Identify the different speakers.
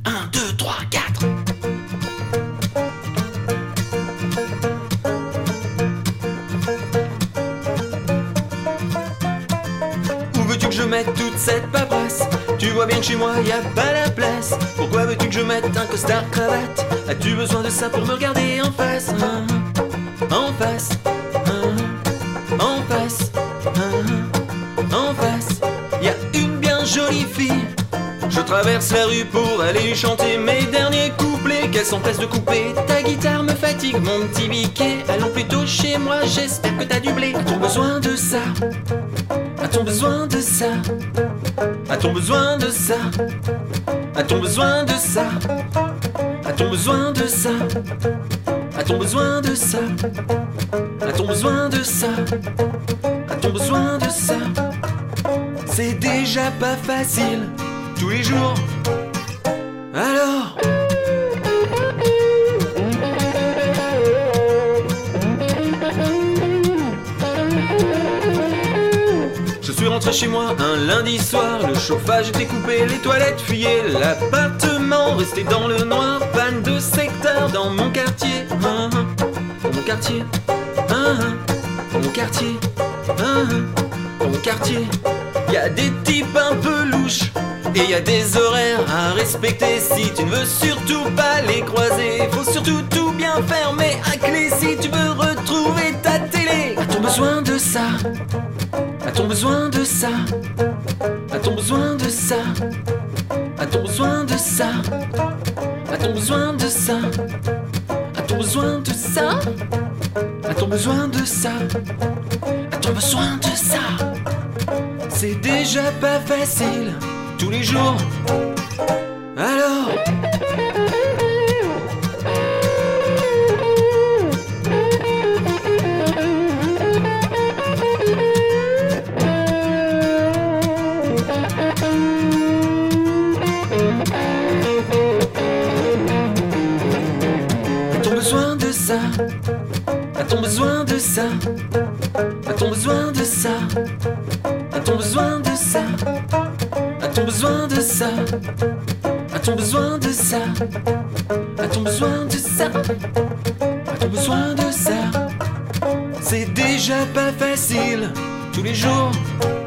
Speaker 1: 1, 2, 3, 4. Où veux-tu que je mette toute cette paperasse? Tu vois bien que chez moi y a pas la place. Pourquoi veux-tu que je mette un costard cravate? As-tu besoin de ça pour me regarder en face? En face, en face, en face. Y a une bien jolie fille. Je traverse la rue pour aller chanter mes derniers couplets. Qu'elle s'empresse de couper. Ta guitare me fatigue, mon petit biquet. Allons plutôt chez moi, j'espère que t'as du blé. A-t-on besoin de ça? A-t-on besoin de ça? A-t-on besoin de ça? A-t-on besoin de ça? A-t-on besoin de ça? A-t-on besoin de ça? A-t-on besoin de ça? A-t-on besoin de ça? C'est déjà pas facile tous les jours. Alors je suis rentré chez moi un lundi soir. Le chauffage était coupé, les toilettes fuyaient. L'appartement restait dans le noir. Panne de secteur dans mon quartier. Dans mon quartier. Dans mon quartier. Dans mon quartier. Y a des types un peu louches et y a des horaires à respecter. Si tu ne veux surtout pas les croiser, faut surtout tout bien fermer à clé si tu veux retrouver ta télé. A-t-on besoin de ça? A-t-on besoin de ça? A-t-on besoin de ça? A-t-on besoin de ça? A-t-on besoin de ça? A-t-on besoin de ça? A-t-on besoin de ça? A-t-on besoin de ça? C'est déjà pas facile tous les jours. Alors a-t-on besoin de ça? A-t-on besoin de ça? A-t-on besoin de ça? A-t-on besoin de ça? A-t-on besoin de ça? A-t-on besoin de ça? A-t-on besoin de ça? A-t-on besoin de ça? C'est déjà pas facile tous les jours.